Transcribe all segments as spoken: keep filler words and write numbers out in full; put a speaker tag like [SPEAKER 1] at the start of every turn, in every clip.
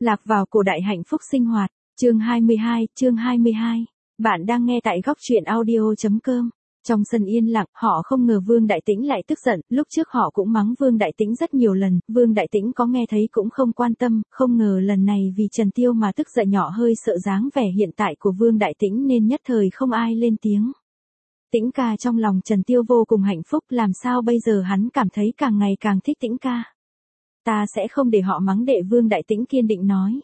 [SPEAKER 1] Lạc vào cổ đại hạnh phúc sinh hoạt, chương hai mươi hai, chương hai mươi hai. Bạn đang nghe tại góc truyện audio chấm com. Trong sân yên lặng, họ không ngờ Vương Đại Tĩnh lại tức giận, lúc trước họ cũng mắng Vương Đại Tĩnh rất nhiều lần, Vương Đại Tĩnh có nghe thấy cũng không quan tâm, không ngờ lần này vì Trần Tiêu mà tức giận nhỏ hơi sợ dáng vẻ hiện tại của Vương Đại Tĩnh nên nhất thời không ai lên tiếng. Tĩnh ca trong lòng Trần Tiêu vô cùng hạnh phúc, làm sao bây giờ hắn cảm thấy càng ngày càng thích Tĩnh ca. Ta sẽ không để họ mắng đệ, Vương Đại Tĩnh kiên định nói.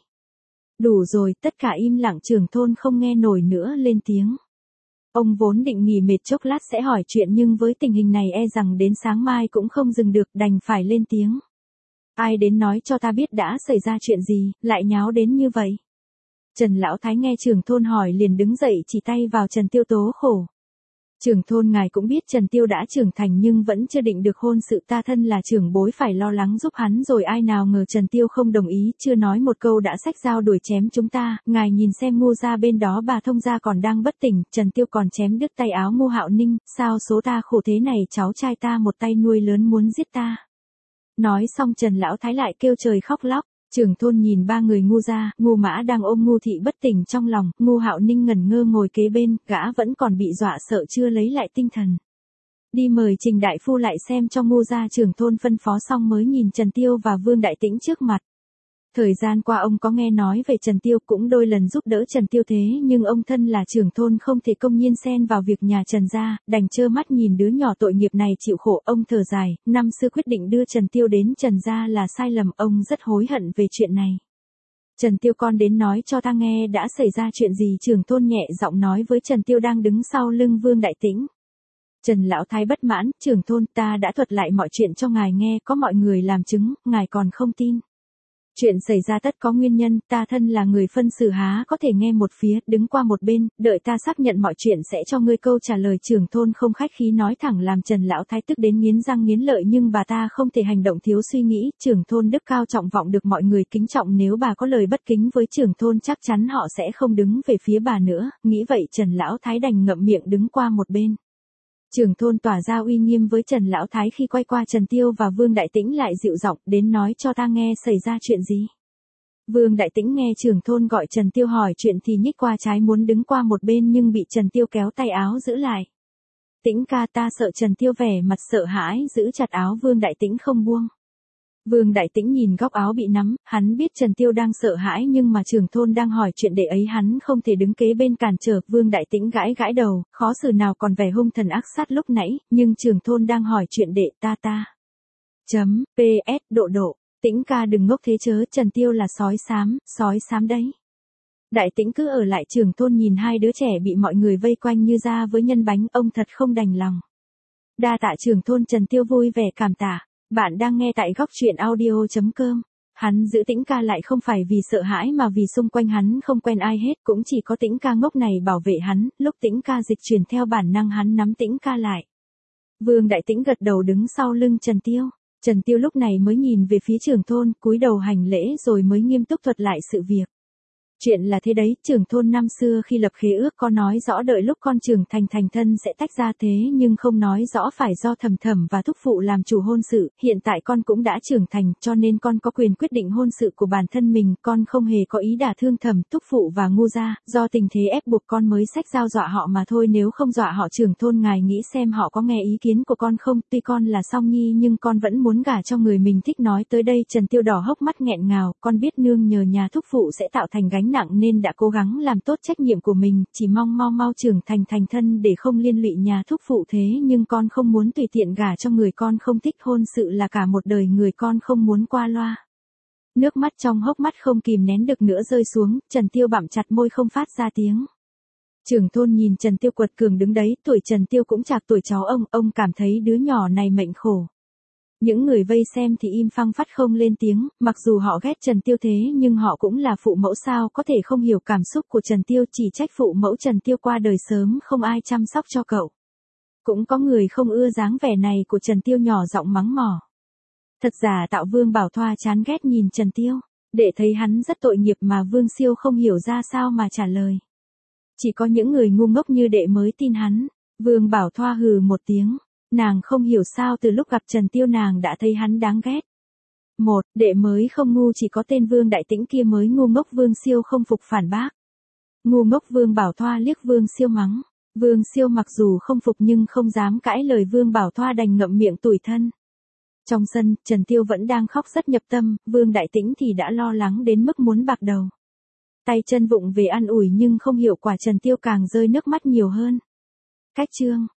[SPEAKER 1] Đủ rồi, tất cả im lặng, trưởng thôn không nghe nổi nữa lên tiếng. Ông vốn định nghỉ mệt chốc lát sẽ hỏi chuyện nhưng với tình hình này e rằng đến sáng mai cũng không dừng được, đành phải lên tiếng. Ai đến nói cho ta biết đã xảy ra chuyện gì, lại nháo đến như vậy. Trần Lão Thái nghe trưởng thôn hỏi liền đứng dậy chỉ tay vào Trần Tiêu tố khổ. Trưởng thôn ngài cũng biết Trần Tiêu đã trưởng thành nhưng vẫn chưa định được hôn sự, ta thân là trưởng bối phải lo lắng giúp hắn rồi, ai nào ngờ Trần Tiêu không đồng ý, chưa nói một câu đã xách dao đuổi chém chúng ta, ngài nhìn xem Ngô gia bên đó bà thông gia còn đang bất tỉnh, Trần Tiêu còn chém đứt tay áo Ngô Hạo Ninh, sao số ta khổ thế này, cháu trai ta một tay nuôi lớn muốn giết ta. Nói xong Trần Lão Thái lại kêu trời khóc lóc. Trưởng thôn nhìn ba người Ngô gia, Ngô Mã đang ôm Ngô thị bất tỉnh trong lòng, Ngô Hạo Ninh ngẩn ngơ ngồi kế bên, gã vẫn còn bị dọa sợ chưa lấy lại tinh thần. Đi mời Trình đại phu lại xem cho Ngô gia, trưởng thôn phân phó xong mới nhìn Trần Tiêu và Vương Đại Tĩnh trước mặt. Thời gian qua ông có nghe nói về Trần Tiêu, cũng đôi lần giúp đỡ Trần Tiêu thế nhưng ông thân là trưởng thôn không thể công nhiên xen vào việc nhà Trần gia, đành trơ mắt nhìn đứa nhỏ tội nghiệp này chịu khổ. Ông thở dài, năm xưa quyết định đưa Trần Tiêu đến Trần gia là sai lầm, ông rất hối hận về chuyện này. Trần Tiêu, con đến nói cho ta nghe đã xảy ra chuyện gì, trưởng thôn nhẹ giọng nói với Trần Tiêu đang đứng sau lưng Vương Đại Tĩnh. Trần Lão Thái bất mãn, trưởng thôn, ta đã thuật lại mọi chuyện cho ngài nghe, có mọi người làm chứng, ngài còn không tin. Chuyện xảy ra tất có nguyên nhân, ta thân là người phân xử há có thể nghe một phía, đứng qua một bên, đợi ta xác nhận mọi chuyện sẽ cho ngươi câu trả lời. Trưởng thôn không khách khí nói thẳng làm Trần Lão Thái tức đến nghiến răng nghiến lợi, nhưng bà ta không thể hành động thiếu suy nghĩ, trưởng thôn đức cao trọng vọng được mọi người kính trọng, nếu bà có lời bất kính với trưởng thôn chắc chắn họ sẽ không đứng về phía bà nữa, nghĩ vậy Trần Lão Thái đành ngậm miệng đứng qua một bên. Trưởng thôn tỏa ra uy nghiêm với Trần Lão Thái khi quay qua Trần Tiêu và Vương Đại Tĩnh lại dịu giọng, đến nói cho ta nghe xảy ra chuyện gì. Vương Đại Tĩnh nghe trưởng thôn gọi Trần Tiêu hỏi chuyện thì nhích qua trái muốn đứng qua một bên nhưng bị Trần Tiêu kéo tay áo giữ lại. Tĩnh ca, ta sợ. Trần Tiêu vẻ mặt sợ hãi giữ chặt áo Vương Đại Tĩnh không buông. Vương Đại Tĩnh nhìn góc áo bị nắm, hắn biết Trần Tiêu đang sợ hãi nhưng mà trưởng thôn đang hỏi chuyện đệ ấy hắn không thể đứng kế bên cản trở. Vương Đại Tĩnh gãi gãi đầu, khó xử nào còn vẻ hung thần ác sát lúc nãy, nhưng trưởng thôn đang hỏi chuyện đệ ta ta. Chấm, pê ét, độ độ, Tĩnh ca đừng ngốc thế chớ, Trần Tiêu là sói xám, sói xám đấy. Đại Tĩnh cứ ở lại. Trưởng thôn nhìn hai đứa trẻ bị mọi người vây quanh như da với nhân bánh, ông thật không đành lòng. Đa tạ trưởng thôn, Trần Tiêu vui vẻ cảm tạ. Bạn đang nghe tại góc truyện audio chấm com. Hắn giữ Tĩnh ca lại không phải vì sợ hãi mà vì xung quanh hắn không quen ai hết, cũng chỉ có Tĩnh ca ngốc này bảo vệ hắn, lúc Tĩnh ca dịch chuyển theo bản năng hắn nắm Tĩnh ca lại. Vương Đại Tĩnh gật đầu đứng sau lưng Trần Tiêu. Trần Tiêu lúc này mới nhìn về phía trưởng thôn, cúi đầu hành lễ rồi mới nghiêm túc thuật lại sự việc. Chuyện là thế đấy, trưởng thôn năm xưa khi lập khế ước có nói rõ đợi lúc con trưởng thành thành thân sẽ tách ra, thế nhưng không nói rõ phải do Thẩm Thẩm và thúc phụ làm chủ hôn sự, hiện tại con cũng đã trưởng thành cho nên con có quyền quyết định hôn sự của bản thân mình, con không hề có ý đả thương Thẩm, thúc phụ và Ngô gia, do tình thế ép buộc con mới xách dao dọa họ mà thôi, nếu không dọa họ trưởng thôn ngài nghĩ xem họ có nghe ý kiến của con không, tuy con là song nhi nhưng con vẫn muốn gả cho người mình thích. Nói tới đây Trần Tiêu đỏ hốc mắt nghẹn ngào, con biết nương nhờ nhà thúc phụ sẽ tạo thành gánh nặng nên đã cố gắng làm tốt trách nhiệm của mình, chỉ mong mau mau trưởng thành thành thân để không liên lụy nhà thúc phụ, thế nhưng con không muốn tùy tiện gả cho người con không thích, hôn sự là cả một đời người con không muốn qua loa. Nước mắt trong hốc mắt không kìm nén được nữa rơi xuống, Trần Tiêu bặm chặt môi không phát ra tiếng. Trưởng thôn nhìn Trần Tiêu quật cường đứng đấy, tuổi Trần Tiêu cũng chạc tuổi cháu ông, ông cảm thấy đứa nhỏ này mệnh khổ. Những người vây xem thì im phăng phắt không lên tiếng, mặc dù họ ghét Trần Tiêu thế nhưng họ cũng là phụ mẫu sao có thể không hiểu cảm xúc của Trần Tiêu, chỉ trách phụ mẫu Trần Tiêu qua đời sớm không ai chăm sóc cho cậu. Cũng có người không ưa dáng vẻ này của Trần Tiêu, nhỏ giọng mắng mỏ. Thật giả tạo Vương Bảo Thoa chán ghét nhìn Trần Tiêu, để thấy hắn rất tội nghiệp mà Vương Siêu không hiểu ra sao mà trả lời. Chỉ có những người ngu ngốc như đệ mới tin hắn. Vương Bảo Thoa hừ một tiếng. Nàng không hiểu sao từ lúc gặp Trần Tiêu nàng đã thấy hắn đáng ghét. Một, đệ mới không ngu, chỉ có tên Vương Đại Tĩnh kia mới ngu ngốc. Vương Siêu không phục phản bác. Ngu ngốc. Vương Bảo Thoa liếc Vương Siêu mắng. Vương Siêu mặc dù không phục nhưng không dám cãi lời Vương Bảo Thoa, đành ngậm miệng tủi thân. Trong sân, Trần Tiêu vẫn đang khóc rất nhập tâm, Vương Đại Tĩnh thì đã lo lắng đến mức muốn bạc đầu. Tay chân vụng về an ủi nhưng không hiệu quả, Trần Tiêu càng rơi nước mắt nhiều hơn. Cách chương